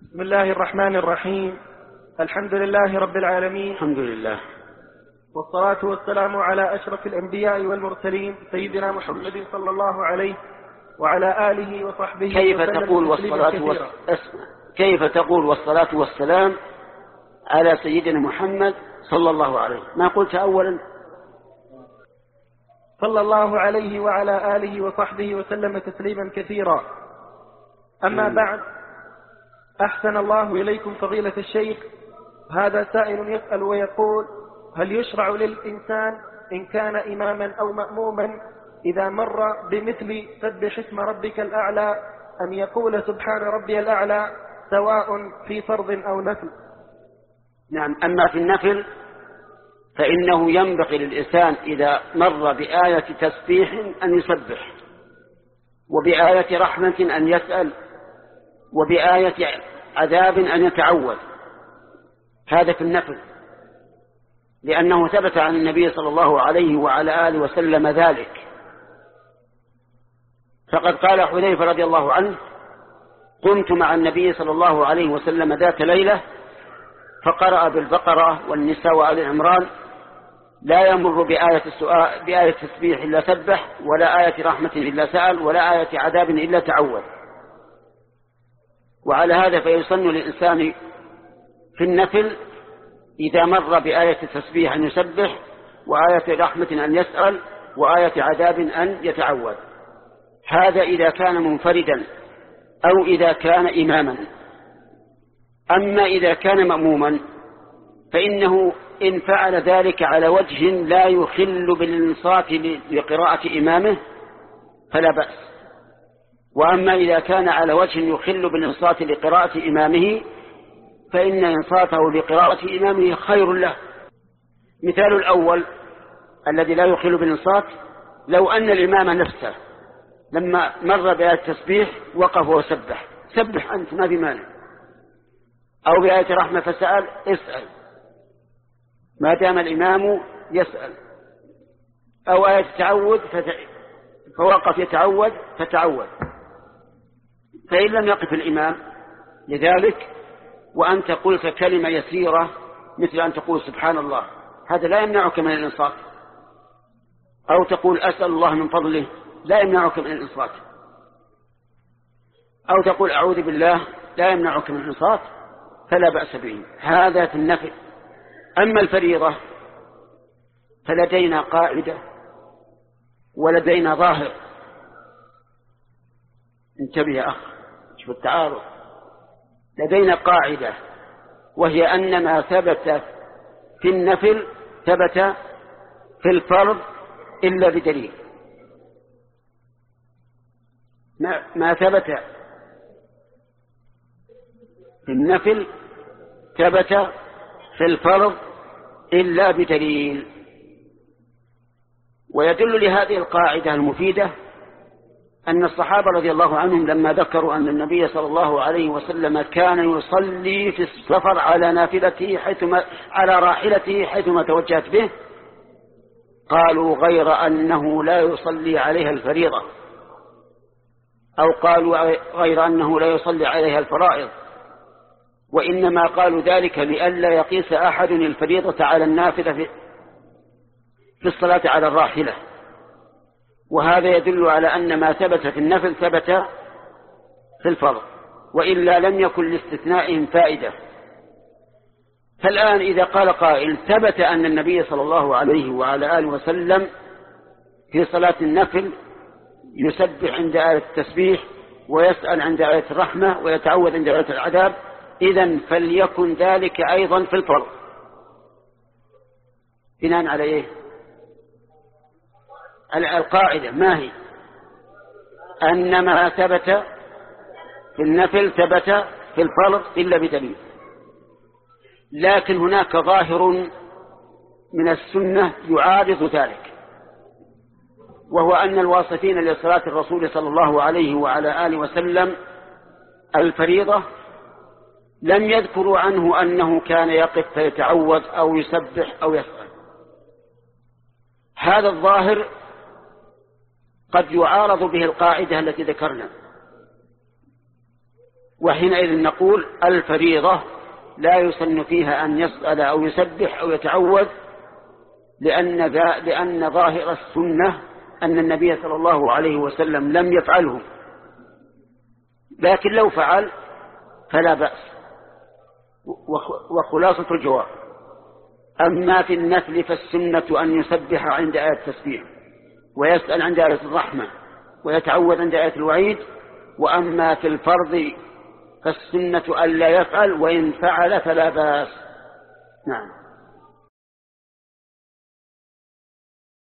بسم الله الرحمن الرحيم. الحمد لله رب العالمين، الحمد لله، والصلاة والسلام على أشرف الأنبياء والمرسلين سيدنا محمد صلى الله عليه وعلى آله وصحبه كيف وسلم كيف تقول والصلاة والسلام على سيدنا محمد صلى الله عليه؟ ما قلت أولا صلى الله عليه وعلى آله وصحبه وسلم تسليما كثيرا. أما بعد، أحسن الله إليكم فضيلة الشيخ. هذا سائل يسأل ويقول: هل يشرع للإنسان إن كان إماما أو مأموما إذا مر بمثل سبح اسم ربك الأعلى أن يقول سبحان ربي الأعلى سواء في فرض أو نفل؟ نعم. أما في النفل فإنه ينبغي للإنسان إذا مر بآية تسبيح أن يسبح، وبآية رحمة أن يسأل، وبآية عذاب أن يتعوذ. هذا في النفل، لأنه ثبت عن النبي صلى الله عليه وعلى آله وسلم ذلك. فقد قال حذيفة رضي الله عنه: قمت مع النبي صلى الله عليه وسلم ذات ليلة فقرأ بالبقرة والنساء وآل عمران: لا يمر بآية تسبيح إلا سبح، ولا آية رحمة إلا سأل، ولا آية عذاب إلا تعوذ. وعلى هذا فيسن للإنسان في النفل إذا مر بآية تسبيح أن يسبح، وآية رحمة أن يسأل، وآية عذاب أن يتعوذ. هذا إذا كان منفردا أو إذا كان إماما. أما إذا كان مأموما فإنه إن فعل ذلك على وجه لا يخل بالانصات لقراءة إمامه فلا بأس. وأما إذا كان على وجه يخل بالانصات لقراءة إمامه فإن إنصاته لقراءة إمامه خير له. مثال الأول الذي لا يخل بالانصات: لو أن الإمام نفسه لما مر بآية التسبيح وقف وسبح: سبح أنت ما بمانع. أو بآية رحمة فسأل: اسأل ما دام الإمام يسأل. أو آية تعوذ فوقف يتعوذ فتعوذ. فإن لم يقف الإمام لذلك وأنت قلت كلمة يسيرة مثل أن تقول سبحان الله، هذا لا يمنعك من الإنصات. أو تقول أسأل الله من فضله، لا يمنعك من الإنصات. أو تقول أعوذ بالله، لا يمنعك من الإنصات، فلا بأس به. هذا في النفل. أما الفريضة فلدينا قاعدة ولدينا ظاهر. انتبه يا أخ، شوف التعارض. لدينا قاعدة وهي أن ما ثبت في النفل ثبت في الفرض إلا بدليل. ما ثبت في النفل ثبت في الفرض إلا بدليل. ويدل لهذه القاعدة المفيدة أن الصحابة رضي الله عنهم لما ذكروا أن النبي صلى الله عليه وسلم كان يصلي في السفر على نافلته على راحلته حيثما توجهت به، قالوا غير أنه لا يصلي عليها الفريضة، أو قالوا غير أنه لا يصلي عليها الفرائض. وإنما قالوا ذلك لئلا يقيس أحد الفريضة على النافلة في الصلاة على الراحلة. وهذا يدل على أن ما ثبت في النفل ثبت في الفرض، وإلا لم يكن لاستثنائهم فائدة. فالآن إذا قال قائل: ثبت أن النبي صلى الله عليه وعلى آله وسلم في صلاة النفل يسبح عند آية التسبيح، ويسأل عند آية الرحمة، ويتعوذ عند آية العذاب، إذن فليكن ذلك أيضا في الفرض. بناء على إيه؟ القاعدة ما هي؟ أن ما ثبت في النفل ثبت في الفرض إلا بدليل. لكن هناك ظاهر من السنة يعارض ذلك، وهو أن الواصفين لصلاة الرسول صلى الله عليه وعلى آله وسلم الفريضة لم يذكروا عنه أنه كان يقف فيتعوذ أو يسبح أو يسأل. هذا الظاهر قد يعارض به القاعدة التي ذكرنا، وحينئذ نقول الفريضة لا يسن فيها أن يسأل أو يسبح أو يتعوذ، لأن ظاهر السنة أن النبي صلى الله عليه وسلم لم يفعله، لكن لو فعل فلا بأس. وخلاصة الجواب: أما في النفل فالسنة أن يسبح عند آية التسبيح، ويسأل عند آية الرحمة، ويتعوذ عند آية الوعيد. وأما في الفرض فالسنة ألا يفعل، وإن فعل فلا بأس. نعم.